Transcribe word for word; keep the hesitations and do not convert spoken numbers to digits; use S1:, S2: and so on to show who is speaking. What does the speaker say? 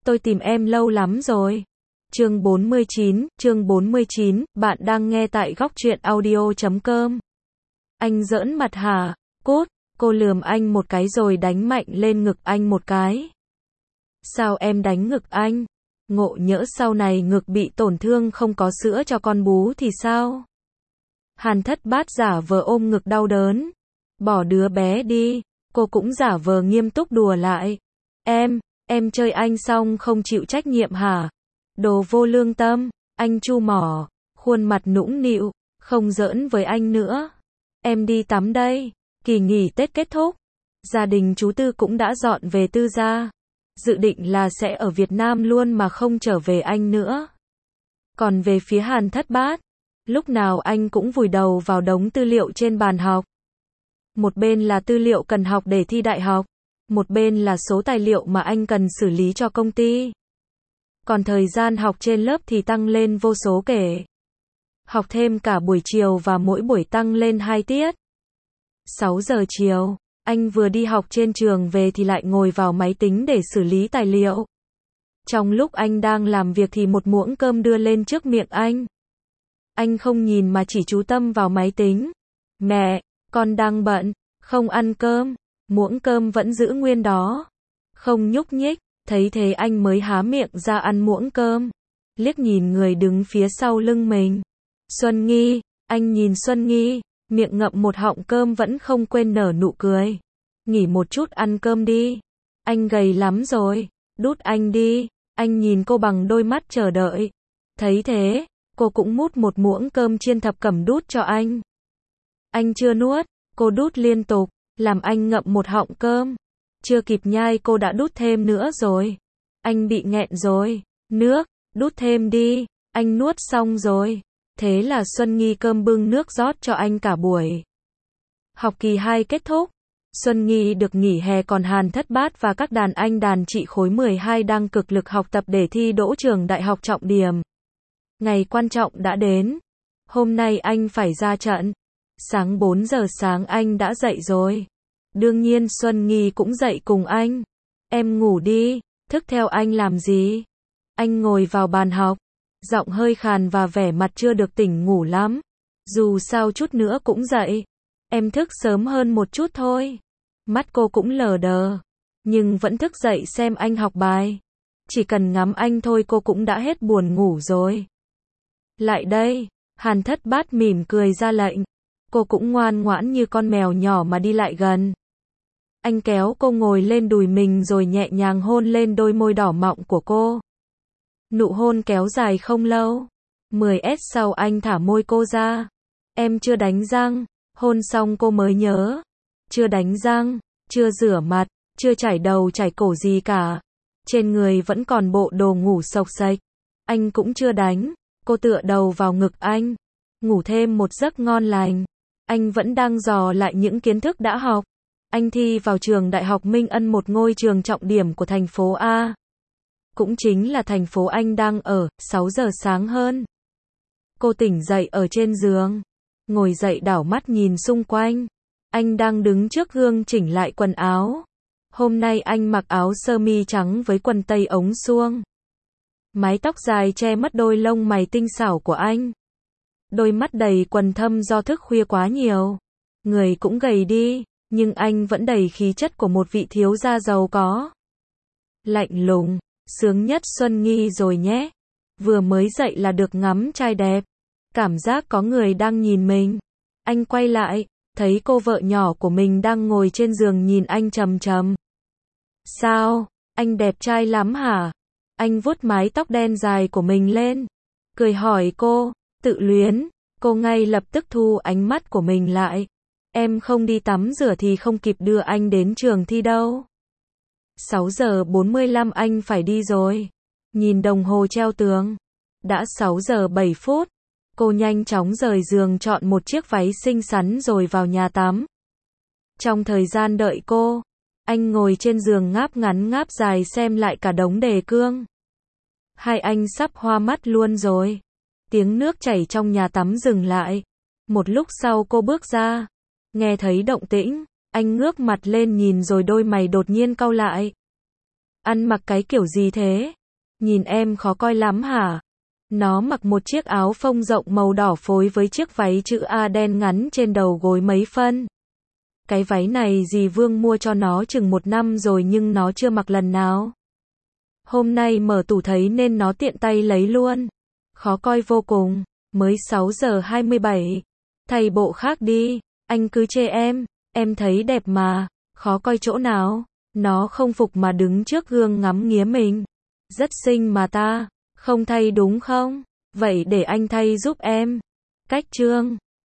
S1: tôi tìm em lâu lắm rồi. Chương bốn mươi chín, chương bốn mươi chín, bạn đang nghe tại góc truyện audio chấm com. Anh giỡn mặt hả? Cút, cô lườm anh một cái rồi đánh mạnh lên ngực anh một cái. Sao em đánh ngực anh? Ngộ nhỡ sau này ngực bị tổn thương không có sữa cho con bú thì sao? Hàn Thất Bát giả vờ ôm ngực đau đớn. Bỏ đứa bé đi, cô cũng giả vờ nghiêm túc đùa lại. Em, em chơi anh xong không chịu trách nhiệm hả? Đồ vô lương tâm, anh chu mỏ, khuôn mặt nũng nịu, không giỡn với anh nữa. Em đi tắm đây, kỳ nghỉ Tết kết thúc. Gia đình chú Tư cũng đã dọn về Tư gia. Dự định là sẽ ở Việt Nam luôn mà không trở về Anh nữa. Còn về phía Hàn Thất Bát, lúc nào anh cũng vùi đầu vào đống tư liệu trên bàn học. Một bên là tư liệu cần học để thi đại học, một bên là số tài liệu mà anh cần xử lý cho công ty. Còn thời gian học trên lớp thì tăng lên vô số kể. Học thêm cả buổi chiều và mỗi buổi tăng lên hai tiết. sáu giờ chiều, anh vừa đi học trên trường về thì lại ngồi vào máy tính để xử lý tài liệu. Trong lúc anh đang làm việc thì một muỗng cơm đưa lên trước miệng anh. Anh không nhìn mà chỉ chú tâm vào máy tính. Mẹ, con đang bận, không ăn cơm. Muỗng cơm vẫn giữ nguyên đó, không nhúc nhích. Thấy thế anh mới há miệng ra ăn muỗng cơm. Liếc nhìn người đứng phía sau lưng mình. Xuân Nghi, anh nhìn Xuân Nghi, miệng ngậm một họng cơm vẫn không quên nở nụ cười. Nghỉ một chút ăn cơm đi. Anh gầy lắm rồi, đút anh đi. Anh nhìn cô bằng đôi mắt chờ đợi. Thấy thế, cô cũng mút một muỗng cơm chiên thập cẩm đút cho anh. Anh chưa nuốt, cô đút liên tục, làm anh ngậm một họng cơm. Chưa kịp nhai cô đã đút thêm nữa rồi. Anh bị nghẹn rồi. Nước, đút thêm đi. Anh nuốt xong rồi. Thế là Xuân Nghi cơm bưng nước rót cho anh cả buổi. Học kỳ hai kết thúc. Xuân Nghi được nghỉ hè còn Hàn Thất Bát và các đàn anh đàn chị khối mười hai đang cực lực học tập để thi đỗ trường đại học trọng điểm. Ngày quan trọng đã đến. Hôm nay anh phải ra trận. Sáng bốn giờ sáng anh đã dậy rồi. Đương nhiên Xuân Nghi cũng dậy cùng anh. Em ngủ đi, thức theo anh làm gì? Anh ngồi vào bàn học, giọng hơi khàn và vẻ mặt chưa được tỉnh ngủ lắm. Dù sao chút nữa cũng dậy. Em thức sớm hơn một chút thôi. Mắt cô cũng lờ đờ, nhưng vẫn thức dậy xem anh học bài. Chỉ cần ngắm anh thôi cô cũng đã hết buồn ngủ rồi. Lại đây, Hàn Thất Bát mỉm cười ra lệnh. Cô cũng ngoan ngoãn như con mèo nhỏ mà đi lại gần. Anh kéo cô ngồi lên đùi mình rồi nhẹ nhàng hôn lên đôi môi đỏ mọng của cô. Nụ hôn kéo dài không lâu. mười phút sau anh thả môi cô ra. Em chưa đánh răng. Hôn xong cô mới nhớ. Chưa đánh răng, chưa rửa mặt, chưa chải đầu chải cổ gì cả. Trên người vẫn còn bộ đồ ngủ xộc xệch. Anh cũng chưa đánh. Cô tựa đầu vào ngực anh. Ngủ thêm một giấc ngon lành. Anh vẫn đang dò lại những kiến thức đã học. Anh thi vào trường Đại học Minh Ân, một ngôi trường trọng điểm của thành phố A. Cũng chính là thành phố anh đang ở. Sáu giờ sáng hơn. Cô tỉnh dậy ở trên giường. Ngồi dậy đảo mắt nhìn xung quanh. Anh đang đứng trước gương chỉnh lại quần áo. Hôm nay anh mặc áo sơ mi trắng với quần tây ống suông. Mái tóc dài che mất đôi lông mày tinh xảo của anh. Đôi mắt đầy quầng thâm do thức khuya quá nhiều. Người cũng gầy đi, nhưng anh vẫn đầy khí chất của một vị thiếu gia giàu có. Lạnh lùng, sướng nhất Xuân Nghi rồi nhé. Vừa mới dậy là được ngắm trai đẹp. Cảm giác có người đang nhìn mình. Anh quay lại, thấy cô vợ nhỏ của mình đang ngồi trên giường nhìn anh trầm trầm. Sao, anh đẹp trai lắm hả? Anh vuốt mái tóc đen dài của mình lên. Cười hỏi cô, tự luyến. Cô ngay lập tức thu ánh mắt của mình lại. Em không đi tắm rửa thì không kịp đưa anh đến trường thi đâu. sáu giờ bốn mươi lăm anh phải đi rồi. Nhìn đồng hồ treo tường. Đã sáu giờ bảy phút. Cô nhanh chóng rời giường chọn một chiếc váy xinh xắn rồi vào nhà tắm. Trong thời gian đợi cô, anh ngồi trên giường ngáp ngắn ngáp dài xem lại cả đống đề cương. Hai anh sắp hoa mắt luôn rồi. Tiếng nước chảy trong nhà tắm dừng lại. Một lúc sau cô bước ra. Nghe thấy động tĩnh, anh ngước mặt lên nhìn rồi đôi mày đột nhiên cau lại. Ăn mặc cái kiểu gì thế? Nhìn em khó coi lắm hả? Nó mặc một chiếc áo phông rộng màu đỏ phối với chiếc váy chữ A đen ngắn trên đầu gối mấy phân. Cái váy này dì Vương mua cho nó chừng một năm rồi nhưng nó chưa mặc lần nào. Hôm nay mở tủ thấy nên nó tiện tay lấy luôn. Khó coi vô cùng. Mới sáu giờ hai mươi bảy. Thay bộ khác đi. Anh cứ chê em. Em thấy đẹp mà. Khó coi chỗ nào? Nó không phục mà đứng trước gương ngắm nghía mình. Rất xinh mà ta. Không thay đúng không? Vậy để anh thay giúp em. Cách chương